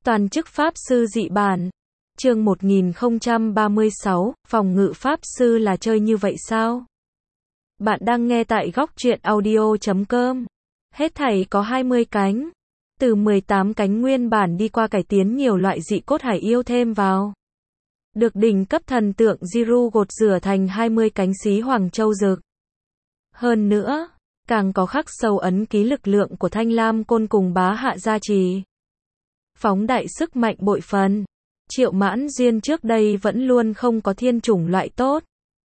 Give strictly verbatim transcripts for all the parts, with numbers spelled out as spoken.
Toàn chức Pháp sư dị bản. Chương một nghìn không trăm ba mươi sáu, phòng ngự Pháp sư là chơi như vậy sao? Bạn đang nghe tại góc truyện audio chấm com. Hết thảy có hai mươi cánh. Từ mười tám cánh nguyên bản đi qua cải tiến nhiều loại dị cốt hải yêu thêm vào. Được đỉnh cấp thần tượng Jiru gột rửa thành hai mươi cánh xí Hoàng Châu Dực. Hơn nữa, càng có khắc sâu ấn ký lực lượng của Thanh Lam Côn cùng bá hạ gia trì. Phóng đại sức mạnh bội phần. Triệu Mãn Duyên trước đây vẫn luôn không có thiên chủng loại tốt.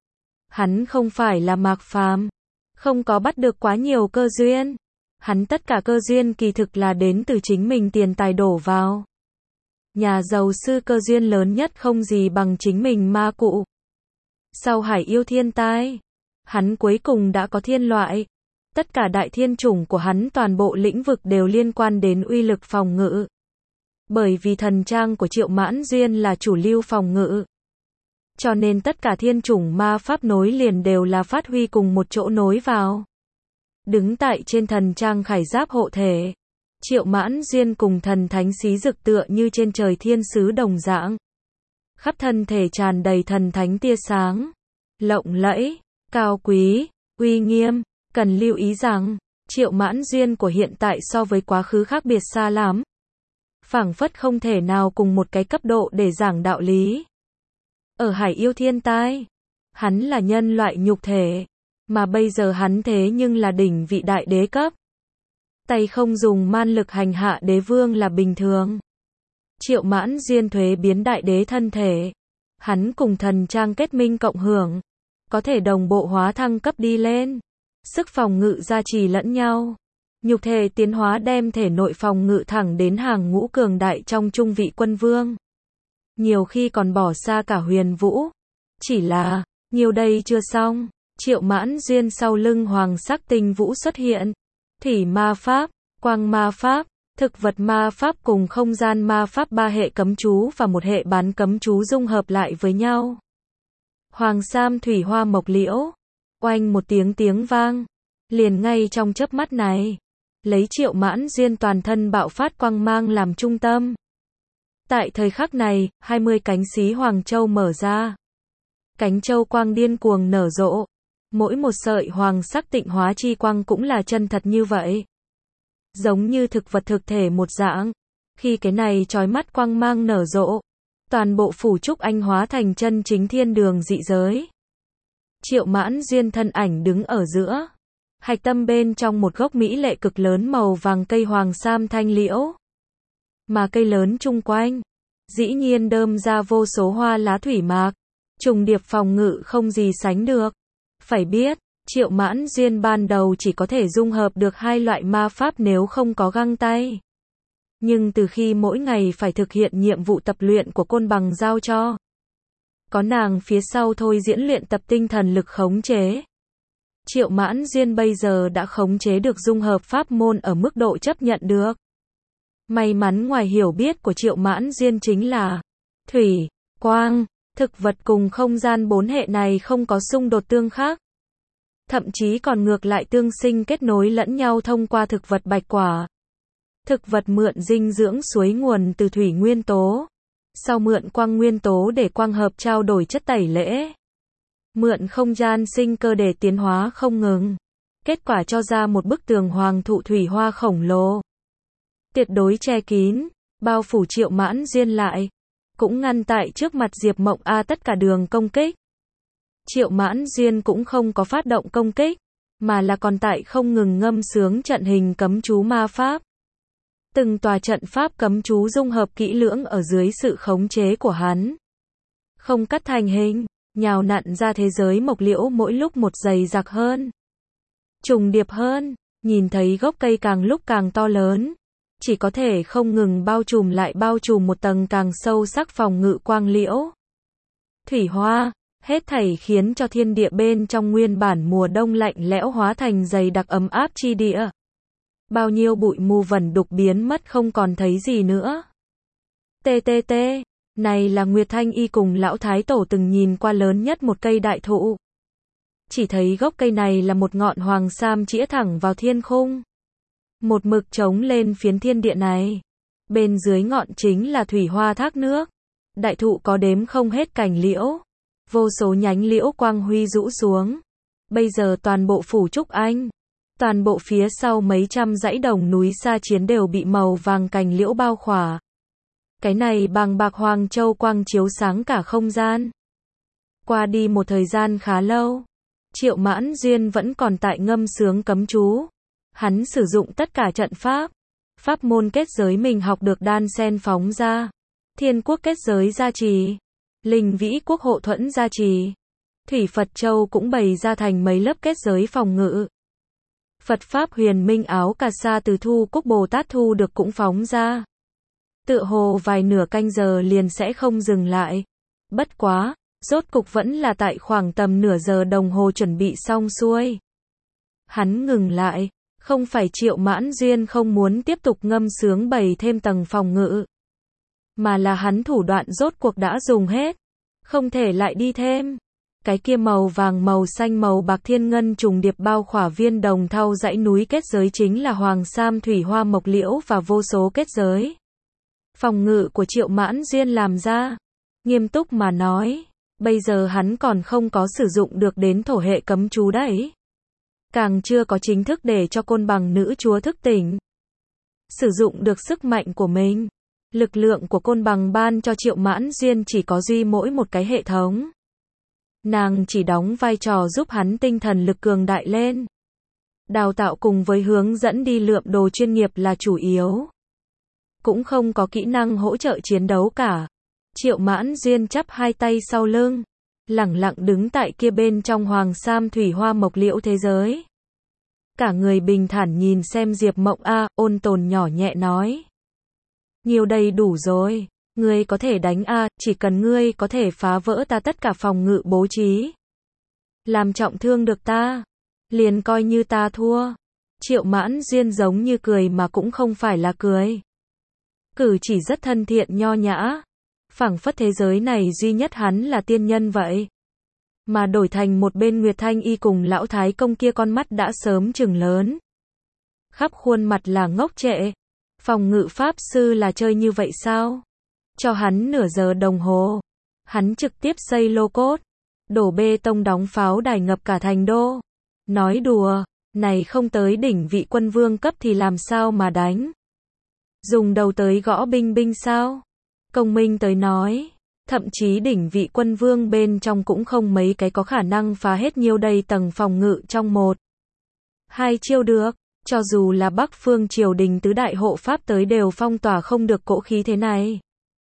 Hắn không phải là Mạc Phàm, không có bắt được quá nhiều cơ duyên. Hắn tất cả cơ duyên kỳ thực là đến từ chính mình tiền tài đổ vào. Nhà giàu sư cơ duyên lớn nhất không gì bằng chính mình ma cụ. Sau hải yêu thiên tai, hắn cuối cùng đã có thiên loại. Tất cả đại thiên chủng của hắn toàn bộ lĩnh vực đều liên quan đến uy lực phòng ngự. Bởi vì thần trang của Triệu Mãn Duyên là chủ lưu phòng ngự. Cho nên tất cả thiên chủng ma pháp nối liền đều là phát huy cùng một chỗ nối vào. Đứng tại trên thần trang khải giáp hộ thể, Triệu Mãn Duyên cùng thần thánh xí dực tựa như trên trời thiên sứ đồng dạng. Khắp thân thể tràn đầy thần thánh tia sáng, lộng lẫy, cao quý, uy nghiêm. Cần lưu ý rằng, Triệu Mãn Duyên của hiện tại so với quá khứ khác biệt xa lắm. Phảng phất không thể nào cùng một cái cấp độ để giảng đạo lý. Ở hải yêu thiên tai, hắn là nhân loại nhục thể, mà bây giờ hắn thế nhưng là đỉnh vị đại đế cấp. Tay không dùng man lực hành hạ đế vương là bình thường. Triệu Mãn Duyên thuế biến đại đế thân thể. Hắn cùng thần trang kết minh cộng hưởng, có thể đồng bộ hóa thăng cấp đi lên. Sức phòng ngự gia trì lẫn nhau. Nhục thể tiến hóa đem thể nội phòng ngự thẳng đến hàng ngũ cường đại trong trung vị quân vương. Nhiều khi còn bỏ xa cả huyền vũ. Chỉ là, nhiều đây chưa xong. Triệu Mãn Duyên sau lưng hoàng sắc tinh vũ xuất hiện. Thủy ma pháp, quang ma pháp, thực vật ma pháp cùng không gian ma pháp ba hệ cấm chú và một hệ bán cấm chú dung hợp lại với nhau. Hoàng sam thủy hoa mộc liễu. Oanh một tiếng tiếng vang. Liền ngay trong chớp mắt này. Lấy Triệu Mãn Duyên toàn thân bạo phát quang mang làm trung tâm. Tại thời khắc này, hai mươi cánh xí Hoàng Châu mở ra. Cánh châu quang điên cuồng nở rộ. Mỗi một sợi hoàng sắc tịnh hóa chi quang cũng là chân thật như vậy. Giống như thực vật thực thể một dạng. Khi cái này chói mắt quang mang nở rộ, toàn bộ phủ trúc anh hóa thành chân chính thiên đường dị giới. Triệu Mãn Duyên thân ảnh đứng ở giữa. Hạch tâm bên trong một gốc mỹ lệ cực lớn màu vàng cây hoàng sam thanh liễu. Mà cây lớn chung quanh, dĩ nhiên đơm ra vô số hoa lá thủy mạc. Trùng điệp phòng ngự không gì sánh được. Phải biết, Triệu Mãn Duyên ban đầu chỉ có thể dung hợp được hai loại ma pháp nếu không có găng tay. Nhưng từ khi mỗi ngày phải thực hiện nhiệm vụ tập luyện của côn bằng giao cho, có nàng phía sau thôi diễn luyện tập tinh thần lực khống chế. Triệu Mãn Duyên bây giờ đã khống chế được dung hợp pháp môn ở mức độ chấp nhận được. May mắn ngoài hiểu biết của Triệu Mãn Duyên chính là thủy, quang, thực vật cùng không gian bốn hệ này không có xung đột tương khắc. Thậm chí còn ngược lại tương sinh kết nối lẫn nhau thông qua thực vật bạch quả. Thực vật mượn dinh dưỡng suối nguồn từ thủy nguyên tố. Sau mượn quang nguyên tố để quang hợp trao đổi chất tẩy lễ. Mượn không gian sinh cơ để tiến hóa không ngừng. Kết quả cho ra một bức tường hoàng thụ thủy hoa khổng lồ. Tuyệt đối che kín, bao phủ Triệu Mãn Duyên lại. Cũng ngăn tại trước mặt Diệp Mộng A tất cả đường công kích. Triệu Mãn Duyên cũng không có phát động công kích, mà là còn tại không ngừng ngâm sướng trận hình cấm chú ma pháp. Từng tòa trận pháp cấm chú dung hợp kỹ lưỡng ở dưới sự khống chế của hắn. Không cắt thành hình, nhào nặn ra thế giới mộc liễu mỗi lúc một dày dặc hơn. Trùng điệp hơn, nhìn thấy gốc cây càng lúc càng to lớn. Chỉ có thể không ngừng bao trùm lại bao trùm một tầng càng sâu sắc phòng ngự quang liễu. Thủy hoa, hết thảy khiến cho thiên địa bên trong nguyên bản mùa đông lạnh lẽo hóa thành dày đặc ấm áp chi địa. Bao nhiêu bụi mù vẩn đục biến mất không còn thấy gì nữa. tê tê tê, này là Nguyệt Thanh Y cùng lão thái tổ từng nhìn qua lớn nhất một cây đại thụ. Chỉ thấy gốc cây này là một ngọn hoàng sam chĩa thẳng vào thiên khung. Một mực trống lên phiến thiên địa này. Bên dưới ngọn chính là thủy hoa thác nước. Đại thụ có đếm không hết cành liễu. Vô số nhánh liễu quang huy rũ xuống. Bây giờ toàn bộ phủ Trúc Anh, toàn bộ phía sau mấy trăm dãy đồng núi xa chiến đều bị màu vàng cành liễu bao khỏa. Cái này bàng bạc hoàng châu quang chiếu sáng cả không gian. Qua đi một thời gian khá lâu, Triệu Mãn Duyên vẫn còn tại ngâm sướng cấm chú. Hắn sử dụng tất cả trận pháp, pháp môn kết giới mình học được đan sen phóng ra. Thiên quốc kết giới gia trì, Linh Vĩ quốc hộ thuẫn gia trì. Thủy Phật Châu cũng bày ra thành mấy lớp kết giới phòng ngự. Phật Pháp huyền minh áo cà sa từ Thu Cúc Bồ Tát thu được cũng phóng ra. Tựa hồ vài nửa canh giờ liền sẽ không dừng lại. Bất quá, rốt cục vẫn là tại khoảng tầm nửa giờ đồng hồ chuẩn bị xong xuôi. Hắn ngừng lại, không phải Triệu Mãn Duyên không muốn tiếp tục ngâm sướng bày thêm tầng phòng ngự, mà là hắn thủ đoạn rốt cuộc đã dùng hết, không thể lại đi thêm. Cái kia màu vàng màu xanh màu bạc thiên ngân trùng điệp bao khỏa viên đồng thau dãy núi kết giới chính là hoàng sam thủy hoa mộc liễu và vô số kết giới. Phòng ngự của Triệu Mãn Duyên làm ra. Nghiêm túc mà nói, bây giờ hắn còn không có sử dụng được đến thổ hệ cấm chú đấy. Càng chưa có chính thức để cho côn bằng nữ chúa thức tỉnh. Sử dụng được sức mạnh của mình. Lực lượng của côn bằng ban cho Triệu Mãn Duyên chỉ có duy mỗi một cái hệ thống. Nàng chỉ đóng vai trò giúp hắn tinh thần lực cường đại lên. Đào tạo cùng với hướng dẫn đi lượm đồ chuyên nghiệp là chủ yếu. Cũng không có kỹ năng hỗ trợ chiến đấu cả. Triệu Mãn Duyên chắp hai tay sau lưng, lẳng lặng đứng tại kia bên trong hoàng sam thủy hoa mộc liễu thế giới. Cả người bình thản nhìn xem Diệp Mộng A, ôn tồn nhỏ nhẹ nói. Nhiều đầy đủ rồi, ngươi có thể đánh A, chỉ cần ngươi có thể phá vỡ ta tất cả phòng ngự bố trí. Làm trọng thương được ta, liền coi như ta thua. Triệu Mãn Duyên giống như cười mà cũng không phải là cười. Cử chỉ rất thân thiện nho nhã. Phảng phất thế giới này duy nhất hắn là tiên nhân vậy. Mà đổi thành một bên Nguyệt Thanh Y cùng lão thái công kia con mắt đã sớm trừng lớn. Khắp khuôn mặt là ngốc trệ. Phòng ngự pháp sư là chơi như vậy sao? Cho hắn nửa giờ đồng hồ. Hắn trực tiếp xây lô cốt. Đổ bê tông đóng pháo đài ngập cả thành đô. Nói đùa, này không tới đỉnh vị quân vương cấp thì làm sao mà đánh? Dùng đầu tới gõ binh binh sao? Công minh tới nói, thậm chí đỉnh vị quân vương bên trong cũng không mấy cái có khả năng phá hết nhiêu đầy tầng phòng ngự trong một. Hai chiêu được, cho dù là Bắc Phương triều đình tứ đại hộ pháp tới đều phong tỏa không được cỗ khí thế này.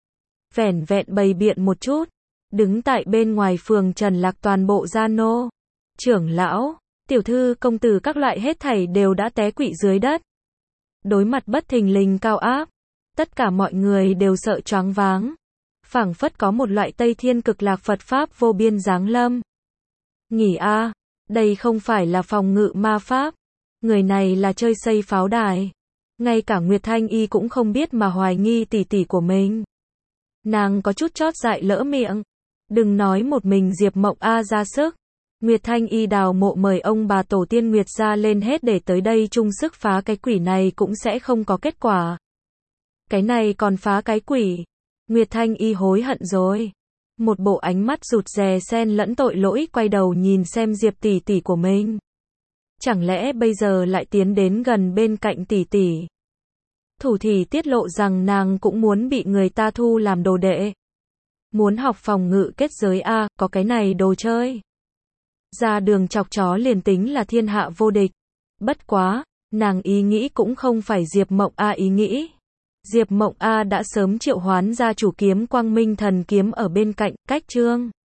Vẻn vẹn bày biện một chút, đứng tại bên ngoài phường Trần Lạc toàn bộ gia nô, trưởng lão, tiểu thư công tử các loại hết thảy đều đã té quỵ dưới đất. Đối mặt bất thình lình cao áp, tất cả mọi người đều sợ choáng váng. Phảng phất có một loại Tây Thiên cực lạc Phật Pháp vô biên giáng lâm. Nghỉ a, đây không phải là phòng ngự ma pháp. Người này là chơi xây pháo đài. Ngay cả Nguyệt Thanh Y cũng không biết mà hoài nghi tỷ tỷ của mình. Nàng có chút chót dại lỡ miệng. Đừng nói một mình Diệp Mộng A ra sức. Nguyệt Thanh Y đào mộ mời ông bà tổ tiên Nguyệt gia lên hết để tới đây chung sức phá cái quỷ này cũng sẽ không có kết quả. Cái này còn phá cái quỷ. Nguyệt Thanh Y hối hận rồi. Một bộ ánh mắt rụt rè xen lẫn tội lỗi quay đầu nhìn xem Diệp tỷ tỷ của mình. Chẳng lẽ bây giờ lại tiến đến gần bên cạnh tỷ tỷ. Thủ thì tiết lộ rằng nàng cũng muốn bị người ta thu làm đồ đệ. Muốn học phòng ngự kết giới A, có cái này đồ chơi. Ra đường chọc chó liền tính là thiên hạ vô địch. Bất quá, nàng ý nghĩ cũng không phải Diệp Mộng A ý nghĩ. Diệp Mộng A đã sớm triệu hoán ra chủ kiếm Quang Minh Thần kiếm ở bên cạnh, cách chương.